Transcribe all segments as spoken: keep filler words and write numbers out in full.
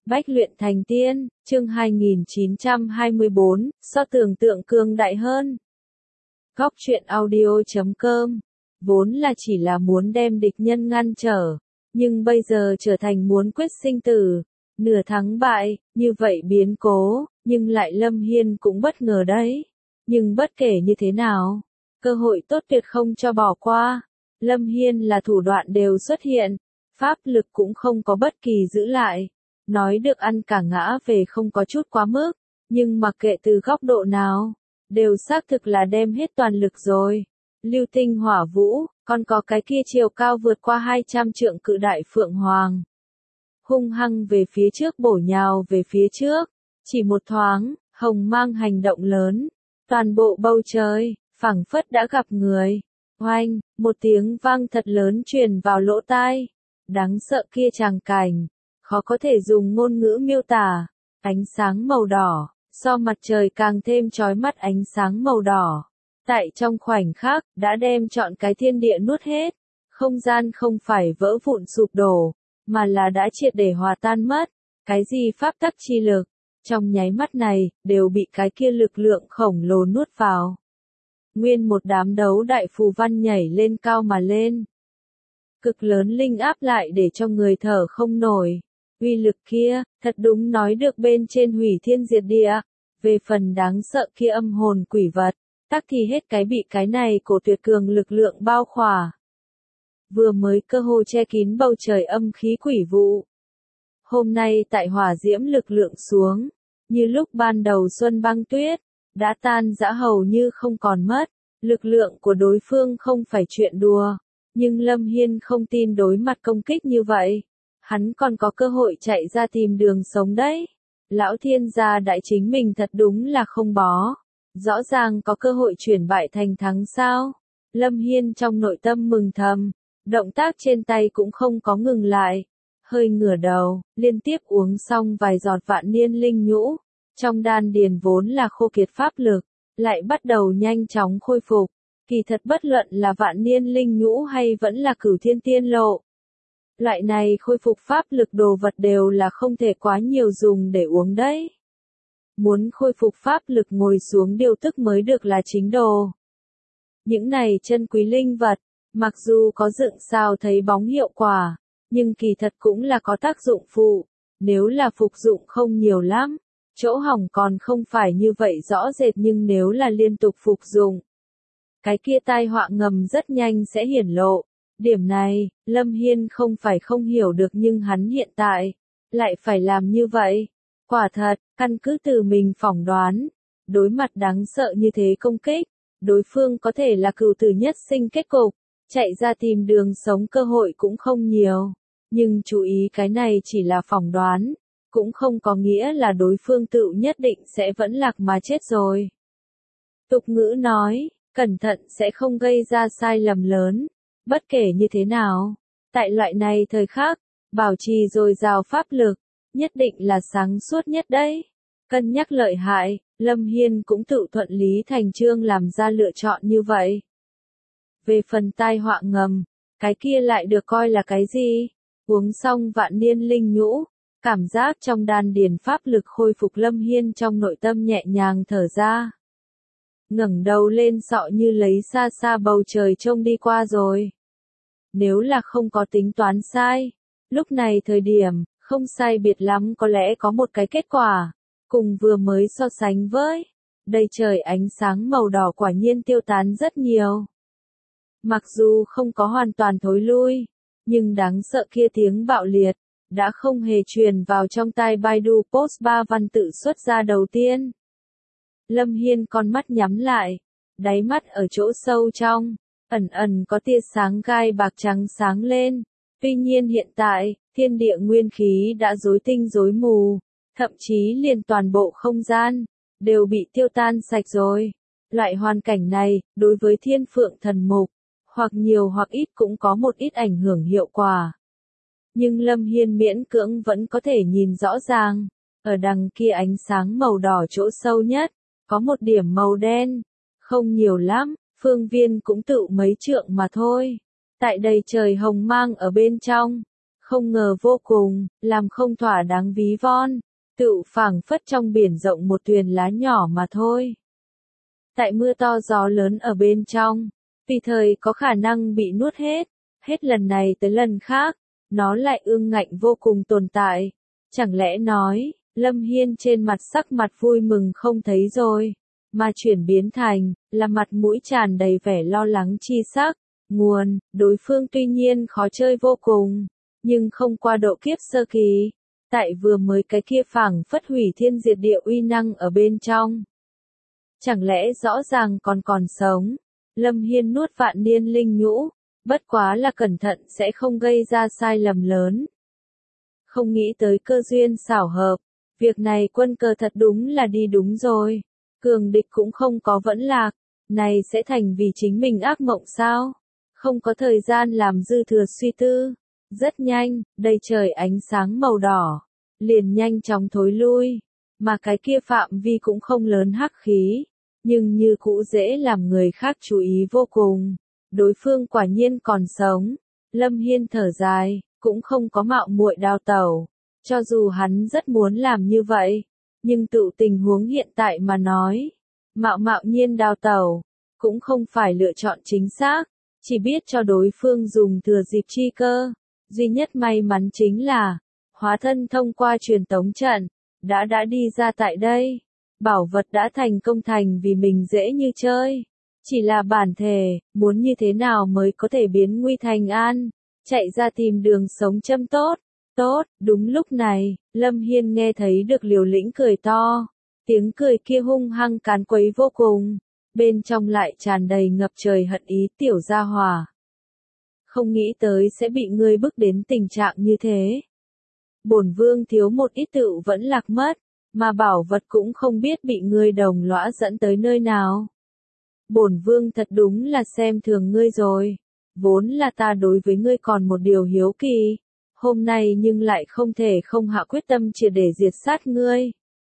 Bách luyện thành tiên, chương hai nghìn chín trăm hai mươi bốn, so tưởng tượng cường đại hơn. Góc truyện audio chấm com, vốn là chỉ là muốn đem địch nhân ngăn trở, nhưng bây giờ trở thành muốn quyết sinh tử, nửa thắng bại, như vậy biến cố, nhưng lại Lâm Hiên cũng bất ngờ đấy. Nhưng bất kể như thế nào, cơ hội tốt tuyệt không cho bỏ qua. Lâm Hiên là thủ đoạn đều xuất hiện, pháp lực cũng không có bất kỳ giữ lại. Nói được ăn cả ngã về không có chút quá mức, nhưng mặc kệ từ góc độ nào, đều xác thực là đem hết toàn lực rồi. Lưu tinh hỏa vũ, còn có cái kia chiều cao vượt qua hai trăm trượng cự đại phượng hoàng. Hung hăng về phía trước bổ nhào về phía trước, chỉ một thoáng, hồng mang hành động lớn, toàn bộ bầu trời, phảng phất đã gặp người. Oanh, một tiếng vang thật lớn truyền vào lỗ tai, đáng sợ kia tràng cảnh. Khó có thể dùng ngôn ngữ miêu tả, ánh sáng màu đỏ, so mặt trời càng thêm chói mắt ánh sáng màu đỏ. Tại trong khoảnh khắc, đã đem trọn cái thiên địa nuốt hết, không gian không phải vỡ vụn sụp đổ, mà là đã triệt để hòa tan mất, cái gì pháp tắc chi lực, trong nháy mắt này, đều bị cái kia lực lượng khổng lồ nuốt vào. Nguyên một đám đấu đại phù văn nhảy lên cao mà lên. Cực lớn linh áp lại để cho người thở không nổi. Uy lực kia, thật đúng nói được bên trên hủy thiên diệt địa. Về phần đáng sợ kia âm hồn quỷ vật, tắc thì hết cái bị cái này cổ tuyệt cường lực lượng bao khỏa. Vừa mới cơ hồ che kín bầu trời âm khí quỷ vụ. Hôm nay tại hỏa diễm lực lượng xuống, như lúc ban đầu xuân băng tuyết, đã tan rã hầu như không còn mất. Lực lượng của đối phương không phải chuyện đùa, nhưng Lâm Hiên không tin đối mặt công kích như vậy. Hắn còn có cơ hội chạy ra tìm đường sống đấy. Lão thiên gia đại chính mình thật đúng là không bó. Rõ ràng có cơ hội chuyển bại thành thắng sao. Lâm Hiên trong nội tâm mừng thầm. Động tác trên tay cũng không có ngừng lại. Hơi ngửa đầu, liên tiếp uống xong vài giọt vạn niên linh nhũ. Trong đan điền vốn là khô kiệt pháp lực, lại bắt đầu nhanh chóng khôi phục. Kỳ thật bất luận là vạn niên linh nhũ hay vẫn là cửu thiên tiên lộ. Loại này khôi phục pháp lực đồ vật đều là không thể quá nhiều dùng để uống đấy. Muốn khôi phục pháp lực ngồi xuống điều tức mới được là chính đồ. Những này chân quý linh vật, mặc dù có dựng sao thấy bóng hiệu quả, nhưng kỳ thật cũng là có tác dụng phụ. Nếu là phục dụng không nhiều lắm, chỗ hỏng còn không phải như vậy rõ rệt, nhưng nếu là liên tục phục dụng, cái kia tai họa ngầm rất nhanh sẽ hiển lộ. Điểm này, Lâm Hiên không phải không hiểu được, nhưng hắn hiện tại lại phải làm như vậy. Quả thật, căn cứ từ mình phỏng đoán, đối mặt đáng sợ như thế công kích, đối phương có thể là cửu tử nhất sinh kết cục, chạy ra tìm đường sống cơ hội cũng không nhiều. Nhưng chú ý, cái này chỉ là phỏng đoán, cũng không có nghĩa là đối phương tự nhất định sẽ vẫn lạc mà chết rồi. Tục ngữ nói, cẩn thận sẽ không gây ra sai lầm lớn. Bất kể như thế nào, tại loại này thời khắc, bảo trì dồi dào pháp lực, nhất định là sáng suốt nhất đấy. Cân nhắc lợi hại, Lâm Hiên cũng tự thuận lý thành chương làm ra lựa chọn như vậy. Về phần tai họa ngầm, cái kia lại được coi là cái gì? Uống xong vạn niên linh nhũ, cảm giác trong đan điền pháp lực khôi phục, Lâm Hiên trong nội tâm nhẹ nhàng thở ra. Ngẩng đầu lên sọ như lấy xa xa bầu trời trông đi qua rồi. Nếu là không có tính toán sai, lúc này thời điểm, không sai biệt lắm có lẽ có một cái kết quả, cùng vừa mới so sánh với, đầy trời ánh sáng màu đỏ quả nhiên tiêu tán rất nhiều. Mặc dù không có hoàn toàn thối lui, nhưng đáng sợ kia tiếng bạo liệt, đã không hề truyền vào trong tai Baidu Post ba văn tự xuất ra đầu tiên. Lâm Hiên con mắt nhắm lại, đáy mắt ở chỗ sâu trong, ẩn ẩn có tia sáng gai bạc trắng sáng lên. Tuy nhiên hiện tại, thiên địa nguyên khí đã rối tinh rối mù, thậm chí liền toàn bộ không gian, đều bị tiêu tan sạch rồi. Loại hoàn cảnh này, đối với thiên phượng thần mục, hoặc nhiều hoặc ít cũng có một ít ảnh hưởng hiệu quả. Nhưng Lâm Hiên miễn cưỡng vẫn có thể nhìn rõ ràng, ở đằng kia ánh sáng màu đỏ chỗ sâu nhất, có một điểm màu đen, không nhiều lắm, phương viên cũng tự mấy trượng mà thôi. Tại đầy trời hồng mang ở bên trong, Không ngờ vô cùng, làm không thỏa đáng ví von, tựu phảng phất trong biển rộng một thuyền lá nhỏ mà thôi. Tại mưa to gió lớn ở bên trong, tùy thời có khả năng bị nuốt hết, hết lần này tới lần khác, nó lại ương ngạnh vô cùng tồn tại. Chẳng lẽ nói, Lâm Hiên trên mặt sắc mặt vui mừng không thấy rồi, mà chuyển biến thành, là mặt mũi tràn đầy vẻ lo lắng chi sắc. Nguồn, đối phương tuy nhiên khó chơi vô cùng, nhưng không qua độ kiếp sơ kỳ, tại vừa mới cái kia phảng phất hủy thiên diệt địa uy năng ở bên trong. Chẳng lẽ rõ ràng còn còn sống, Lâm Hiên nuốt vạn niên linh nhũ, bất quá là cẩn thận sẽ không gây ra sai lầm lớn. Không nghĩ tới cơ duyên xảo hợp, việc này quân cờ thật đúng là đi đúng rồi, cường địch cũng không có vẫn lạc, này sẽ thành vì chính mình ác mộng sao? Không có thời gian làm dư thừa suy tư, rất nhanh, đầy trời ánh sáng màu đỏ, liền nhanh chóng thối lui, mà cái kia phạm vi cũng không lớn hắc khí, nhưng như cũ dễ làm người khác chú ý vô cùng. Đối phương quả nhiên còn sống, Lâm Hiên thở dài, cũng không có mạo muội đào tẩu, cho dù hắn rất muốn làm như vậy, nhưng tự tình huống hiện tại mà nói, mạo mạo nhiên đào tẩu, cũng không phải lựa chọn chính xác, chỉ biết cho đối phương dùng thừa dịp chi cơ. Duy nhất may mắn chính là, hóa thân thông qua truyền tống trận, đã đã đi ra tại đây. Bảo vật đã thành công thành vì mình dễ như chơi. Chỉ là bản thể, muốn như thế nào mới có thể biến nguy thành an, chạy ra tìm đường sống châm tốt. Tốt, đúng lúc này, Lâm Hiên nghe thấy được Liều Lĩnh cười to. Tiếng cười kia hung hăng càn quấy vô cùng, bên trong lại tràn đầy ngập trời hận ý tiểu gia hỏa. Không nghĩ tới sẽ bị ngươi bức đến tình trạng như thế. Bổn vương thiếu một ít tựu vẫn lạc mất, mà bảo vật cũng không biết bị ngươi đồng lõa dẫn tới nơi nào. Bổn vương thật đúng là xem thường ngươi rồi, vốn là ta đối với ngươi còn một điều hiếu kỳ, hôm nay nhưng lại không thể không hạ quyết tâm triệt để diệt sát ngươi.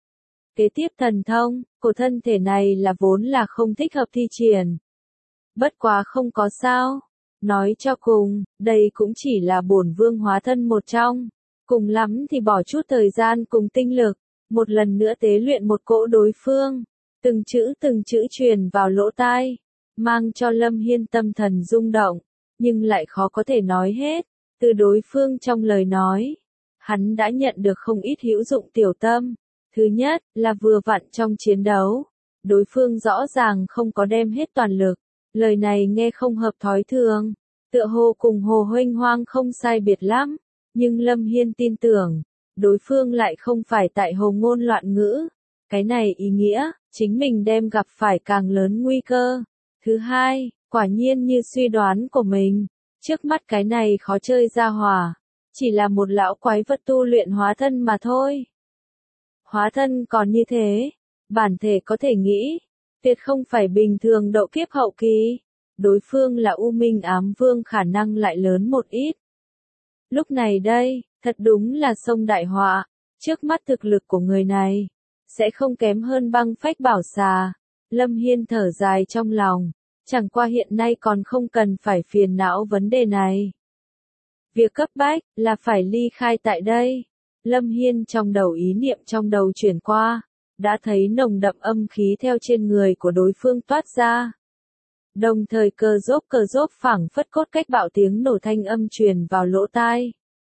Kế tiếp thần thông, của thân thể này là vốn là không thích hợp thi triển. Bất quá không có sao, nói cho cùng, đây cũng chỉ là bổn vương hóa thân một trong, cùng lắm thì bỏ chút thời gian cùng tinh lực, một lần nữa tế luyện một cỗ đối phương, từng chữ từng chữ truyền vào lỗ tai, mang cho Lâm Hiên tâm thần rung động, nhưng lại khó có thể nói hết, từ đối phương trong lời nói, hắn đã nhận được không ít hữu dụng tiểu tâm. Thứ nhất, là vừa vặn trong chiến đấu, đối phương rõ ràng không có đem hết toàn lực, lời này nghe không hợp thói thường, tựa hồ cùng Hồ Huênh Hoang không sai biệt lắm, nhưng Lâm Hiên tin tưởng, đối phương lại không phải tại hồ ngôn loạn ngữ, cái này ý nghĩa, chính mình đem gặp phải càng lớn nguy cơ. Thứ hai, quả nhiên như suy đoán của mình, trước mắt cái này khó chơi ra hòa, chỉ là một lão quái vật tu luyện hóa thân mà thôi. Hóa thân còn như thế, bản thể có thể nghĩ, tuyệt không phải bình thường độ kiếp hậu kỳ, đối phương là U Minh Ám Vương khả năng lại lớn một ít. Lúc này đây, thật đúng là sông đại họa, trước mắt thực lực của người này, sẽ không kém hơn băng phách bảo xà. Lâm Hiên thở dài trong lòng, chẳng qua hiện nay còn không cần phải phiền não vấn đề này. Việc cấp bách, là phải ly khai tại đây. Lâm Hiên trong đầu ý niệm trong đầu chuyển qua, đã thấy nồng đậm âm khí theo trên người của đối phương toát ra. Đồng thời cờ rốp cờ rốp phảng phất cốt cách bạo tiếng nổ thanh âm truyền vào lỗ tai.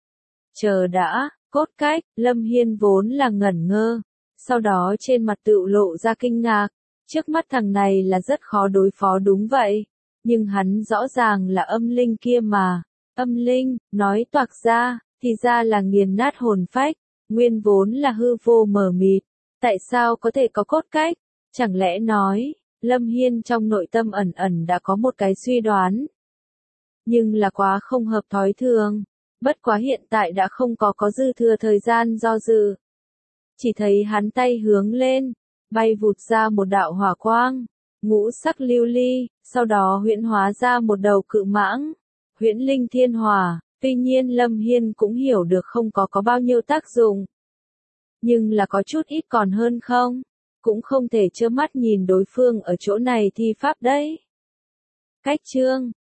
Chờ đã, cốt cách, Lâm Hiên vốn là ngẩn ngơ, sau đó trên mặt tựu lộ ra kinh ngạc, trước mắt thằng này là rất khó đối phó đúng vậy, nhưng hắn rõ ràng là âm linh kia mà, âm linh, nói toạc ra, thì ra là nghiền nát hồn phách, nguyên vốn là hư vô mờ mịt, tại sao có thể có cốt cách, chẳng lẽ nói, Lâm Hiên trong nội tâm ẩn ẩn đã có một cái suy đoán, nhưng là quá không hợp thói thường, bất quá hiện tại đã không có có dư thừa thời gian do dự. Chỉ thấy hắn tay hướng lên, bay vụt ra một đạo hỏa quang, ngũ sắc lưu ly, sau đó huyễn hóa ra một đầu cự mãng, huyễn linh thiên hỏa. Tuy nhiên Lâm Hiên cũng hiểu được không có có bao nhiêu tác dụng. Nhưng là có chút ít còn hơn không? Cũng không thể trơ mắt nhìn đối phương ở chỗ này thi pháp đấy. Cách chương,